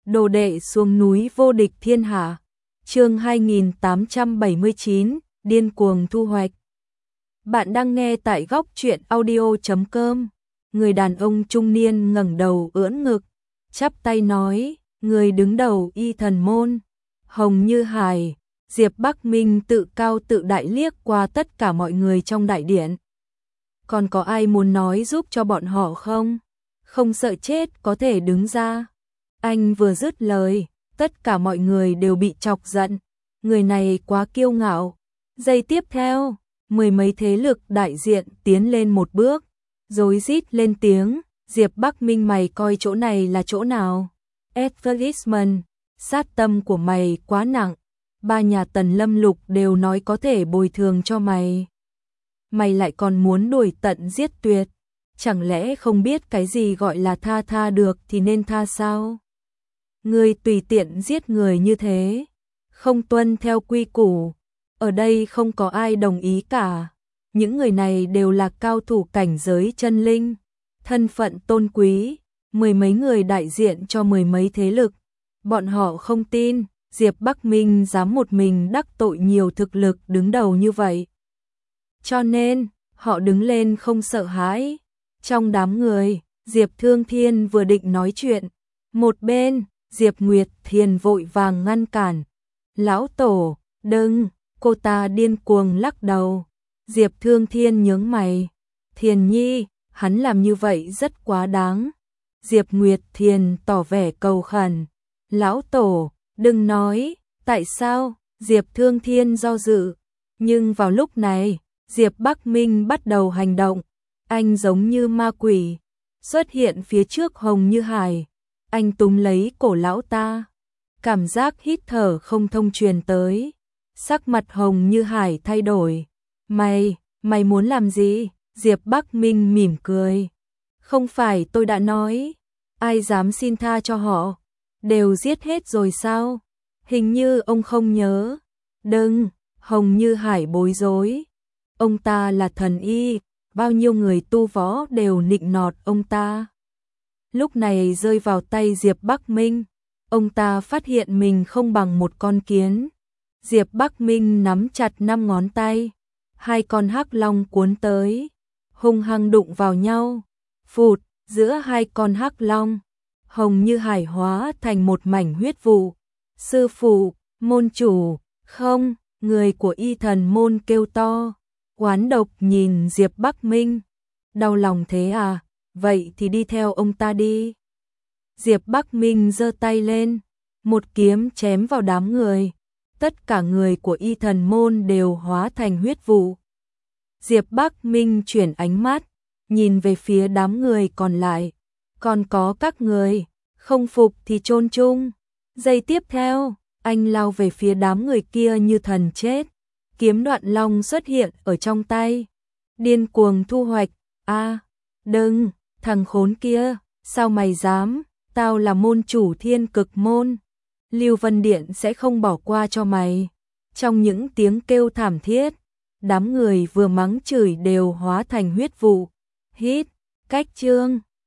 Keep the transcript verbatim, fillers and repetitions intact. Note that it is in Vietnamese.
Đồ đệ xuống núi vô địch thiên hạ. Chương hai nghìn tám trăm bảy mươi chín, điên cuồng thu hoạch. Bạn đang nghe tại góc truyện audio chấm com. Người đàn ông trung niên ngẩng đầu ưỡn ngực, chắp tay nói, người đứng đầu Y Thần môn, Hồng Như Hải. Diệp Bắc Minh tự cao tự đại liếc qua tất cả mọi người trong đại điện. Còn có ai muốn nói giúp cho bọn họ không? Không sợ chết có thể đứng ra. Anh vừa dứt lời, tất cả mọi người đều bị chọc giận. Người này quá kiêu ngạo. Giây tiếp theo, mười mấy thế lực đại diện tiến lên một bước, rối rít lên tiếng, Diệp Bắc Minh mày coi chỗ này là chỗ nào? Advertisement, sát tâm của mày quá nặng. Ba nhà Tần Lâm Lục đều nói có thể bồi thường cho mày. Mày lại còn muốn đuổi tận giết tuyệt. Chẳng lẽ không biết cái gì gọi là tha tha được thì nên tha sao? Ngươi tùy tiện giết người như thế, không tuân theo quy củ. Ở đây không có ai đồng ý cả. Những người này đều là cao thủ cảnh giới chân linh, thân phận tôn quý, mười mấy người đại diện cho mười mấy thế lực. Bọn họ không tin Diệp Bắc Minh dám một mình đắc tội nhiều thực lực đứng đầu như vậy. Cho nên, họ đứng lên không sợ hãi. Trong đám người, Diệp Thương Thiên vừa định nói chuyện. Một bên, Diệp Nguyệt Thiền vội vàng ngăn cản. Lão Tổ, đừng, cô ta điên cuồng lắc đầu. Diệp Thương Thiên nhướng mày. Thiền Nhi, hắn làm như vậy rất quá đáng. Diệp Nguyệt Thiền tỏ vẻ cầu khẩn. Lão Tổ, đừng nói, tại sao? Diệp Thương Thiên do dự. Nhưng vào lúc này, Diệp Bắc Minh bắt đầu hành động. Anh giống như ma quỷ, xuất hiện phía trước Hồng Như Hải. Anh túm lấy cổ lão ta. Cảm giác hít thở không thông truyền tới. Sắc mặt Hồng Như Hải thay đổi. Mày, mày muốn làm gì? Diệp Bắc Minh mỉm cười. Không phải tôi đã nói, ai dám xin tha cho họ, đều giết hết rồi sao? Hình như ông không nhớ. Đừng, Hồng Như Hải bối rối. Ông ta là thần y, bao nhiêu người tu võ đều nịnh nọt ông ta. Lúc này rơi vào tay Diệp Bắc Minh, ông ta phát hiện mình không bằng một con kiến. Diệp Bắc Minh nắm chặt năm ngón tay, hai con hắc long cuốn tới, hung hăng đụng vào nhau. Phụt, giữa hai con hắc long, Hồng Như Hải hóa thành một mảnh huyết vụ. Sư phụ, môn chủ, không, người của Y Thần môn kêu to. Oán độc nhìn Diệp Bắc Minh. Đau lòng thế à? Vậy thì đi theo ông ta đi. Diệp Bắc Minh giơ tay lên, một kiếm chém vào đám người. Tất cả người của Y Thần môn đều hóa thành huyết vụ. Diệp Bắc Minh chuyển ánh mắt, nhìn về phía đám người còn lại. Còn có các người, không phục thì chôn chung. Giây tiếp theo, anh lao về phía đám người kia như thần chết. Kiếm Đoạn Long xuất hiện ở trong tay. Điên cuồng thu hoạch. A, à, đừng, thằng khốn kia, sao mày dám? Tao là môn chủ Thiên Cực môn. Lưu Vân Điện sẽ không bỏ qua cho mày. Trong những tiếng kêu thảm thiết, đám người vừa mắng chửi đều hóa thành huyết vụ. Hít, cách chương.